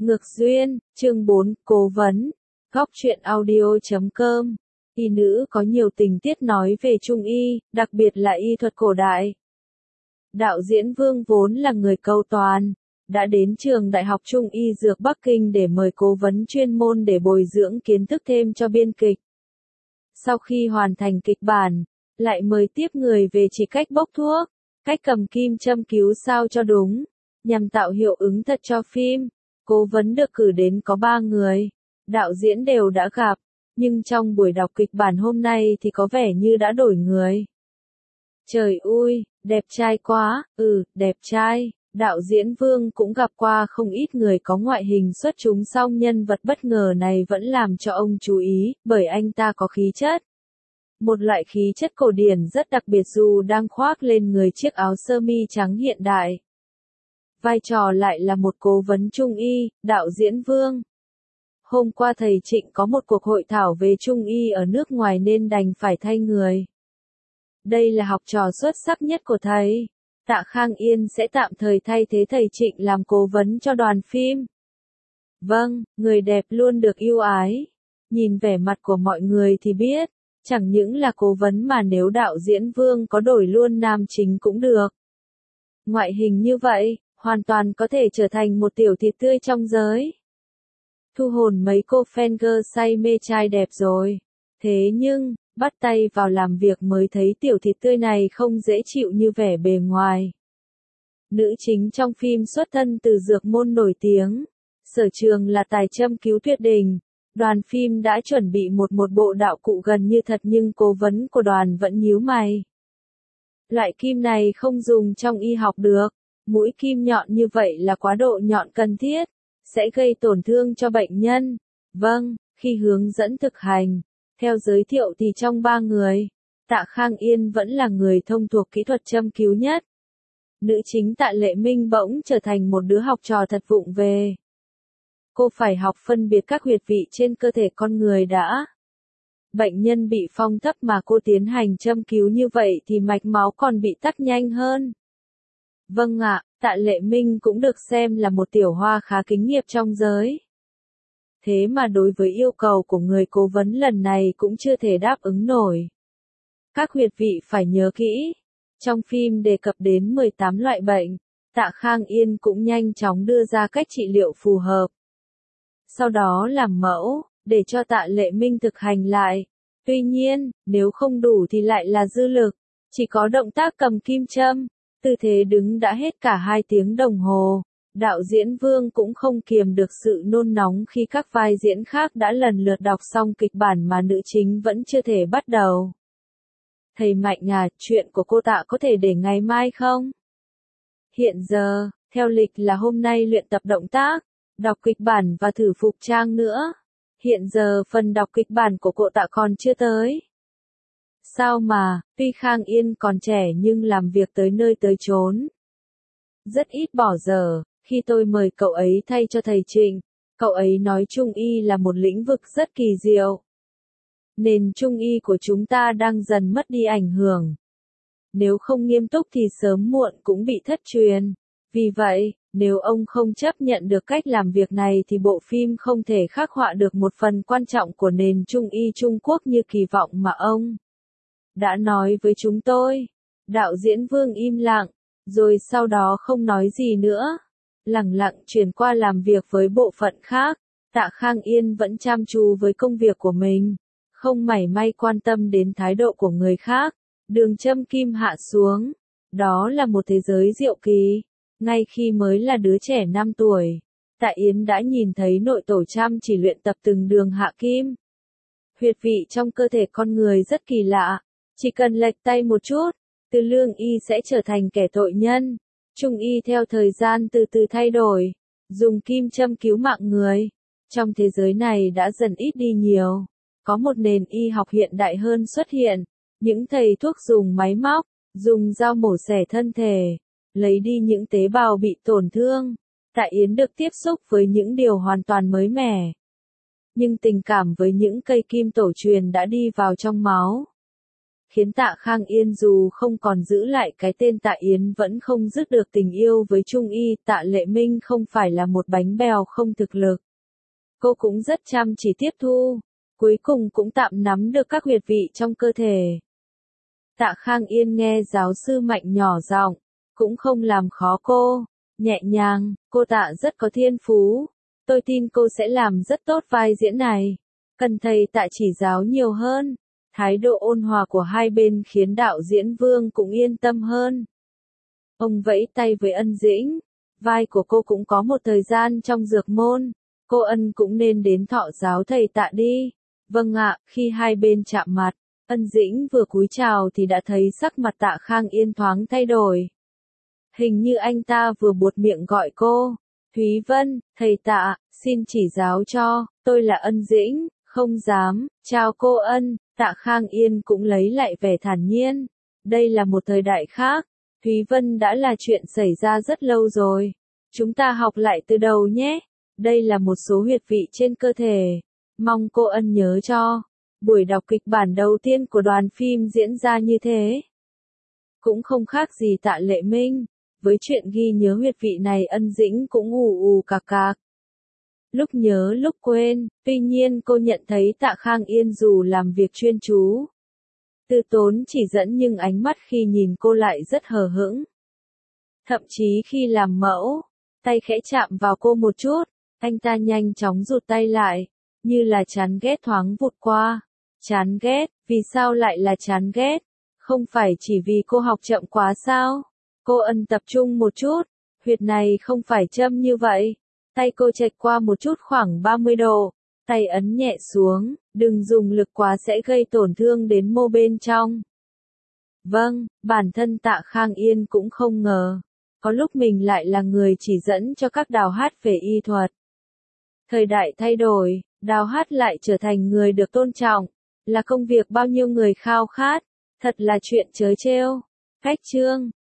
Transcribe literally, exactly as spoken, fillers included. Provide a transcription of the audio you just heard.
Ngược duyên, chương bốn, cố vấn. Góc truyện audio chấm com. Y nữ có nhiều tình tiết nói về Trung y, đặc biệt là y thuật cổ đại. Đạo diễn Vương vốn là người câu toán, đã đến trường Đại học Trung y Dược Bắc Kinh để mời cố vấn chuyên môn để bồi dưỡng kiến thức thêm cho biên kịch. Sau khi hoàn thành kịch bản, lại mời tiếp người về chỉ cách bốc thuốc, cách cầm kim châm cứu sao cho đúng, nhằm tạo hiệu ứng thật cho phim. Cố vấn được cử đến có ba người, đạo diễn đều đã gặp, nhưng trong buổi đọc kịch bản hôm nay thì có vẻ như đã đổi người. Trời ui, đẹp trai quá, ừ, đẹp trai, đạo diễn Vương cũng gặp qua không ít người có ngoại hình xuất chúng song nhân vật bất ngờ này vẫn làm cho ông chú ý, bởi anh ta có khí chất. Một loại khí chất cổ điển rất đặc biệt dù đang khoác lên người chiếc áo sơ mi trắng hiện đại. Vai trò lại là một cố vấn Trung y, đạo diễn Vương. Hôm qua thầy Trịnh có một cuộc hội thảo về Trung y ở nước ngoài nên đành phải thay người. Đây là học trò xuất sắc nhất của thầy. Tạ Khang Yên sẽ tạm thời thay thế thầy Trịnh làm cố vấn cho đoàn phim. Vâng, người đẹp luôn được yêu ái. Nhìn vẻ mặt của mọi người thì biết, chẳng những là cố vấn mà nếu đạo diễn Vương có đổi luôn nam chính cũng được. Ngoại hình như vậy, hoàn toàn có thể trở thành một tiểu thịt tươi trong giới. Thu hồn mấy cô fan girl say mê trai đẹp rồi. Thế nhưng, bắt tay vào làm việc mới thấy tiểu thịt tươi này không dễ chịu như vẻ bề ngoài. Nữ chính trong phim xuất thân từ dược môn nổi tiếng. Sở trường là tài châm cứu tuyệt đỉnh. Đoàn phim đã chuẩn bị một một bộ đạo cụ gần như thật nhưng cố vấn của đoàn vẫn nhíu mày. Loại kim này không dùng trong y học được. Mũi kim nhọn như vậy là quá độ nhọn cần thiết, sẽ gây tổn thương cho bệnh nhân. Vâng, khi hướng dẫn thực hành, theo giới thiệu thì trong ba người, Tạ Khang Yên vẫn là người thông thuộc kỹ thuật châm cứu nhất. Nữ chính Tạ Lệ Minh bỗng trở thành một đứa học trò thật vụng về. Cô phải học phân biệt các huyệt vị trên cơ thể con người đã. Bệnh nhân bị phong thấp mà cô tiến hành châm cứu như vậy thì mạch máu còn bị tắc nhanh hơn. Vâng ạ, Tạ Lệ Minh cũng được xem là một tiểu hoa khá kính nghiệp trong giới. Thế mà đối với yêu cầu của người cố vấn lần này cũng chưa thể đáp ứng nổi. Các huyệt vị phải nhớ kỹ. Trong phim đề cập đến mười tám loại bệnh, Tạ Khang Yên cũng nhanh chóng đưa ra cách trị liệu phù hợp. Sau đó làm mẫu, để cho Tạ Lệ Minh thực hành lại. Tuy nhiên, nếu không đủ thì lại là dư lực, chỉ có động tác cầm kim châm. Tư thế đứng đã hết cả hai tiếng đồng hồ. Đạo diễn Vương cũng không kiềm được sự nôn nóng khi các vai diễn khác đã lần lượt đọc xong kịch bản mà nữ chính vẫn chưa thể bắt đầu. Thầy Mạnh à, chuyện của cô Tạ có thể để ngày mai không? Hiện giờ, theo lịch là hôm nay luyện tập động tác, đọc kịch bản và thử phục trang nữa. Hiện giờ phần đọc kịch bản của cô Tạ còn chưa tới. Sao mà, tuy Khang Yên còn trẻ nhưng làm việc tới nơi tới chốn. Rất ít bỏ giờ, khi tôi mời cậu ấy thay cho thầy Trịnh, cậu ấy nói Trung y là một lĩnh vực rất kỳ diệu. Nền Trung y của chúng ta đang dần mất đi ảnh hưởng. Nếu không nghiêm túc thì sớm muộn cũng bị thất truyền. Vì vậy, nếu ông không chấp nhận được cách làm việc này thì bộ phim không thể khắc họa được một phần quan trọng của nền Trung y Trung Quốc như kỳ vọng mà ông đã nói với chúng tôi. Đạo diễn Vương im lặng, rồi sau đó không nói gì nữa. Lẳng lặng chuyển qua làm việc với bộ phận khác. Tạ Khang Yên vẫn chăm chú với công việc của mình, không mảy may quan tâm đến thái độ của người khác. Đường châm kim hạ xuống. Đó là một thế giới diệu kỳ. Ngay khi mới là đứa trẻ năm tuổi, Tạ Yến đã nhìn thấy nội tổ chăm chỉ luyện tập từng đường hạ kim. Huyệt vị trong cơ thể con người rất kỳ lạ. Chỉ cần lệch tay một chút, từ lương y sẽ trở thành kẻ tội nhân. Trung y theo thời gian từ từ thay đổi, dùng kim châm cứu mạng người. Trong thế giới này đã dần ít đi nhiều. Có một nền y học hiện đại hơn xuất hiện. Những thầy thuốc dùng máy móc, dùng dao mổ xẻ thân thể, lấy đi những tế bào bị tổn thương. Tạ Yến được tiếp xúc với những điều hoàn toàn mới mẻ. Nhưng tình cảm với những cây kim tổ truyền đã đi vào trong máu. khiến Tạ Khang Yên dù không còn giữ lại cái tên Tạ Yến vẫn không dứt được tình yêu với Trung Y. Tạ Lệ Minh không phải là một bánh bèo không thực lực. Cô cũng rất chăm chỉ tiếp thu, cuối cùng cũng tạm nắm được các huyệt vị trong cơ thể. Tạ Khang Yên nghe giáo sư Mạnh nhỏ giọng, cũng không làm khó cô, nhẹ nhàng, cô Tạ rất có thiên phú, tôi tin cô sẽ làm rất tốt vai diễn này, cần thầy Tạ chỉ giáo nhiều hơn. Thái độ ôn hòa của hai bên khiến đạo diễn Vương cũng yên tâm hơn. Ông vẫy tay với Ân Dĩnh, vai của cô cũng có một thời gian trong dược môn, cô Ân cũng nên đến thọ giáo thầy Tạ đi. Vâng ạ. Khi hai bên chạm mặt, Ân Dĩnh vừa cúi chào thì đã thấy sắc mặt Tạ Khang Yên thoáng thay đổi. Hình như anh ta vừa buột miệng gọi cô, Thúy Vân, thầy Tạ, xin chỉ giáo cho, tôi là Ân Dĩnh, không dám, chào cô Ân. Tạ Khang Yên cũng lấy lại vẻ thản nhiên. Đây là một thời đại khác, Thúy Vân đã là chuyện xảy ra rất lâu rồi. Chúng ta học lại từ đầu nhé. Đây là một số huyệt vị trên cơ thể. Mong cô Ân nhớ cho. Buổi đọc kịch bản đầu tiên của đoàn phim diễn ra như thế. Cũng không khác gì Tạ Lệ Minh. Với chuyện ghi nhớ huyệt vị này Ân Dĩnh cũng ù ù cạc cạc. Lúc nhớ lúc quên, tuy nhiên cô nhận thấy Tạ Khang Yên dù làm việc chuyên chú, từ tốn chỉ dẫn nhưng ánh mắt khi nhìn cô lại rất hờ hững. Thậm chí khi làm mẫu, tay khẽ chạm vào cô một chút, anh ta nhanh chóng rụt tay lại, như là chán ghét thoáng vụt qua. Chán ghét, vì sao lại là chán ghét? Không phải chỉ vì cô học chậm quá sao? Cô Ân tập trung một chút, huyệt này không phải châm như vậy. Tay cô chệch qua một chút khoảng ba mươi độ, tay ấn nhẹ xuống, đừng dùng lực quá sẽ gây tổn thương đến mô bên trong. Vâng, bản thân Tạ Khang Yên cũng không ngờ, có lúc mình lại là người chỉ dẫn cho các đào hát về y thuật. Thời đại thay đổi, đào hát lại trở thành người được tôn trọng, là công việc bao nhiêu người khao khát, thật là chuyện trớ trêu. Khách chương